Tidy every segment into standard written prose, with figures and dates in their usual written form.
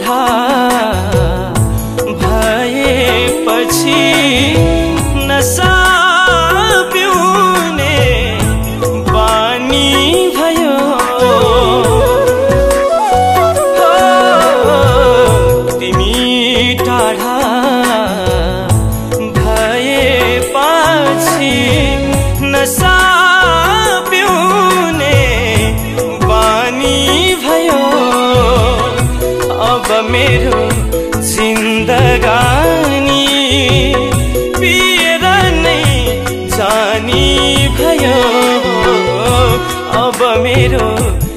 टाढा भएपछि नसा पिउने बानी भयो। तिमी टाढा भएपछि नसा पिउने बानी भयो। अब मेरो जिन्दगानी पिएर नै जानी भयो। अब मेरो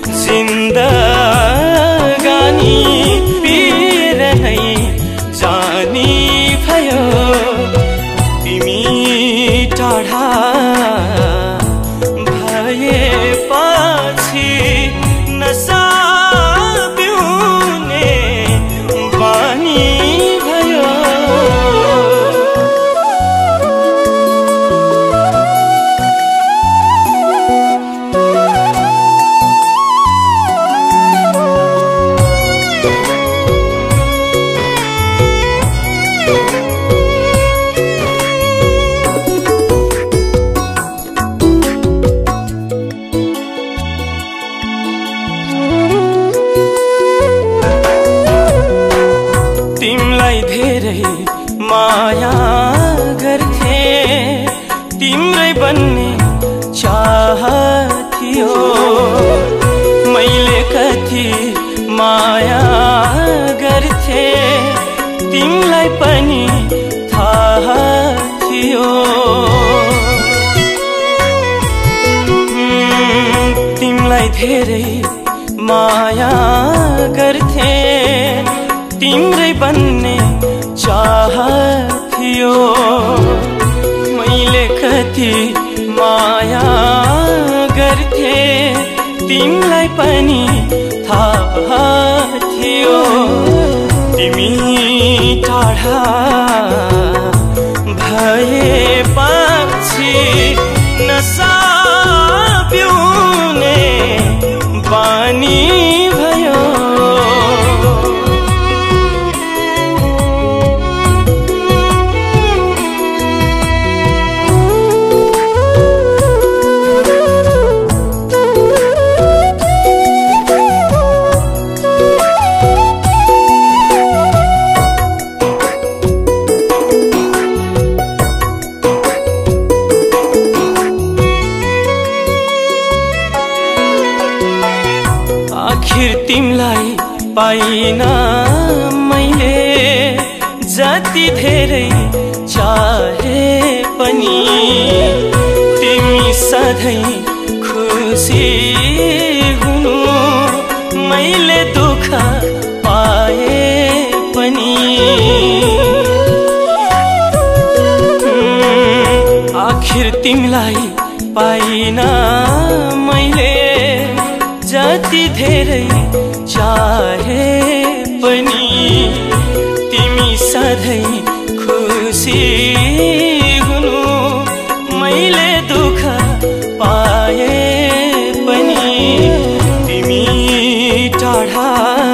जिन्दगानी पिएर नै जानी भयो। तिमी टाढा भएपछि नसा पिउने बानी भयो। तिमलाई धेरै माया गर्थे, तिम्रै बन्ने चाह थियो। मैले कति माया गर्थे तिमलाई पनि थाहा थियो। तिमलाई धेरै माया गर्थे, तिम्रै बन्ने चाह थियो। मैले कति माया गर्थे तिमलाई पनि थाहा थियो। तिमी टाढा भएपछि नसा पिउने बानी भयो। आखिर तिमलाई पाइन मैले जति धेरै चाहे पनि। तिमी सधैँ खुसी हुनु मैले दुःख पाए पनि। आखिर तिमीलाई पाइन मैले जति धेरै चाहे पनि। तिमी सधैँ खुसी हुनु मैले दुःख पाए पनि। तिमी टाढा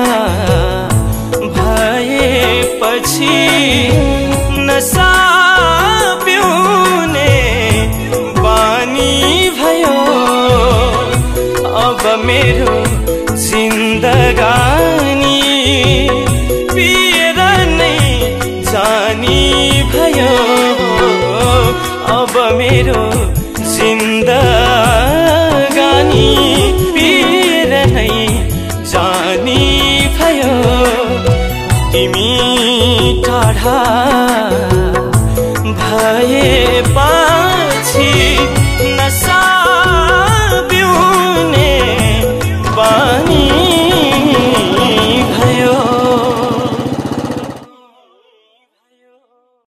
भएपछि नसा पिउने बानी भयो। अब मेरो जिन्दगानी पिएर नै जानी भयो। अब मेरो जिन्दगानी पिएर नै जानी भयो। तिमी टाढा